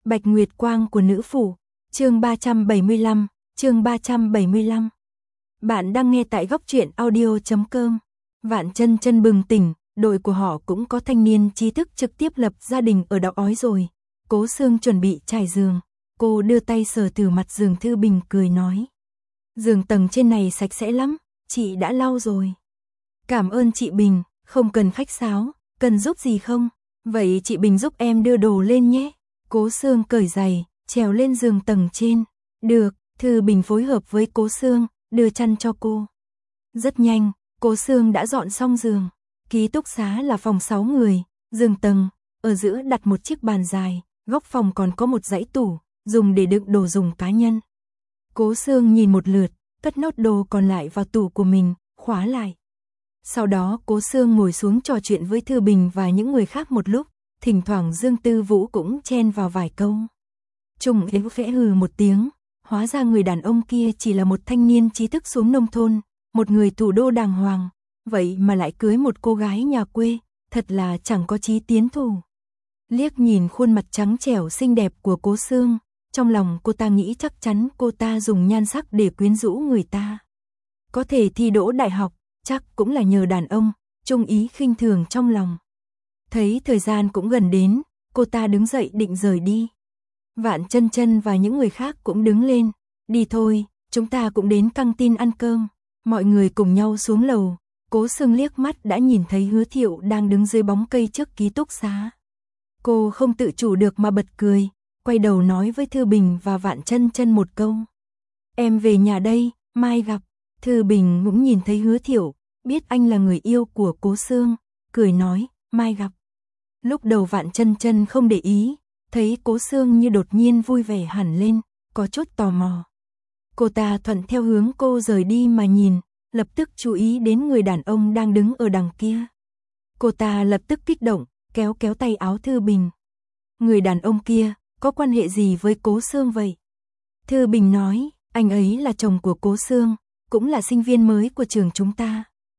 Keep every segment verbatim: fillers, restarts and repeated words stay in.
Bạch Nguyệt Quang của nữ phủ, chương ba trăm bảy mươi lăm, chương ba trăm bảy mươi lăm. Bạn đang nghe tại góc truyện audio chấm com. Vạn Chân Chân bừng tỉnh, đội của họ cũng có thanh niên trí thức trực tiếp lập gia đình ở Đọc Ói rồi. Cố Sương chuẩn bị trải giường, cô đưa tay sờ từ mặt giường Thư Bình cười nói. Giường tầng trên này sạch sẽ lắm, chị đã lau rồi. Cảm ơn chị Bình, không cần khách sáo, cần giúp gì không? Vậy chị Bình giúp em đưa đồ lên nhé. Cố Sương cởi giày, trèo lên giường tầng trên. Được, Thư Bình phối hợp với Cố Sương, đưa chăn cho cô. Rất nhanh, Cố Sương đã dọn xong giường. Ký túc xá là phòng sáu người, giường tầng, ở giữa đặt một chiếc bàn dài, góc phòng còn có một dãy tủ, dùng để đựng đồ dùng cá nhân. Cố Sương nhìn một lượt, cất nốt đồ còn lại vào tủ của mình, khóa lại. Sau đó Cố Sương ngồi xuống trò chuyện với Thư Bình và những người khác một lúc, thỉnh thoảng Dương Tư Vũ cũng chen vào vài câu. Trung Yến khẽ hừ một tiếng, hóa ra người đàn ông kia chỉ là một thanh niên trí thức xuống nông thôn, một người thủ đô đàng hoàng, vậy mà lại cưới một cô gái nhà quê, thật là chẳng có chí tiến thủ. Liếc nhìn khuôn mặt trắng trẻo xinh đẹp của Cố Sương, trong lòng cô ta nghĩ chắc chắn cô ta dùng nhan sắc để quyến rũ người ta. Có thể thi đỗ đại học, chắc cũng là nhờ đàn ông, Trung Ý khinh thường trong lòng. Thấy thời gian cũng gần đến, cô ta đứng dậy định rời đi. Vạn Chân Chân và những người khác cũng đứng lên. Đi thôi, chúng ta cũng đến căng tin ăn cơm. Mọi người cùng nhau xuống lầu. Cố Sương liếc mắt đã nhìn thấy Hứa Thiệu đang đứng dưới bóng cây trước ký túc xá. Cô không tự chủ được mà bật cười, quay đầu nói với Thư Bình và Vạn Chân Chân một câu. Em về nhà đây, mai gặp. Thư Bình cũng nhìn thấy Hứa Thiệu, biết anh là người yêu của Cố Sương, cười nói, mai gặp. Lúc đầu Vạn Chân Chân không để ý, thấy Cố Sương như đột nhiên vui vẻ hẳn lên, có chút tò mò. Cô ta thuận theo hướng cô rời đi mà nhìn, lập tức chú ý đến người đàn ông đang đứng ở đằng kia. Cô ta lập tức kích động, kéo kéo tay áo Thư Bình. Người đàn ông kia, có quan hệ gì với Cố Sương vậy? Thư Bình nói, anh ấy là chồng của Cố Sương, cũng là sinh viên mới của trường chúng ta.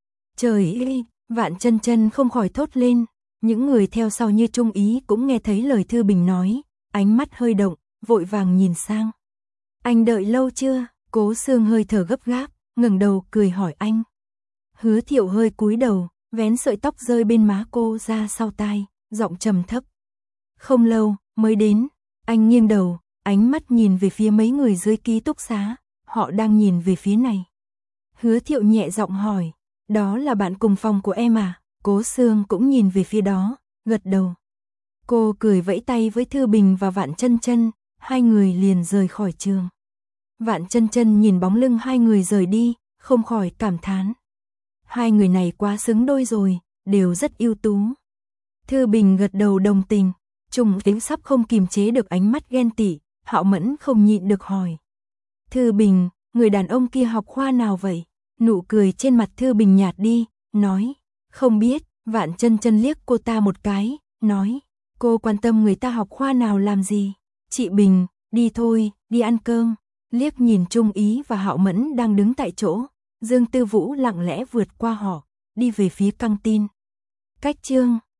Trời ơi, Vạn Chân Chân không khỏi thốt lên. Những người theo sau như Trung Ý cũng nghe thấy lời Thư Bình nói, ánh mắt hơi động, vội vàng nhìn sang. Anh đợi lâu chưa? Cố Sương hơi thở gấp gáp, ngẩng đầu cười hỏi anh. Hứa Thiệu hơi cúi đầu, vén sợi tóc rơi bên má cô ra sau tai, giọng trầm thấp. Không lâu, mới đến. Anh nghiêng đầu, ánh mắt nhìn về phía mấy người dưới ký túc xá, họ đang nhìn về phía này. Hứa Thiệu nhẹ giọng hỏi, đó là bạn cùng phòng của em à? Cố Sương cũng nhìn về phía đó, gật đầu. Cô cười vẫy tay với Thư Bình và Vạn Chân Chân, hai người liền rời khỏi trường. Vạn Chân Chân nhìn bóng lưng hai người rời đi, không khỏi cảm thán. Hai người này quá xứng đôi rồi, đều rất ưu tú. Thư Bình gật đầu đồng tình, Trung Tính sắp không kiềm chế được ánh mắt ghen tị, Hạo Mẫn không nhịn được hỏi. Thư Bình, người đàn ông kia học khoa nào vậy? Nụ cười trên mặt Thư Bình nhạt đi, nói. Không biết, Vạn Chân Chân liếc cô ta một cái, nói, cô quan tâm người ta học khoa nào làm gì? Chị Bình, đi thôi, đi ăn cơm. Liếc nhìn Trung Ý và Hạo Mẫn đang đứng tại chỗ, Dương Tư Vũ lặng lẽ vượt qua họ, đi về phía căng tin. Cách chương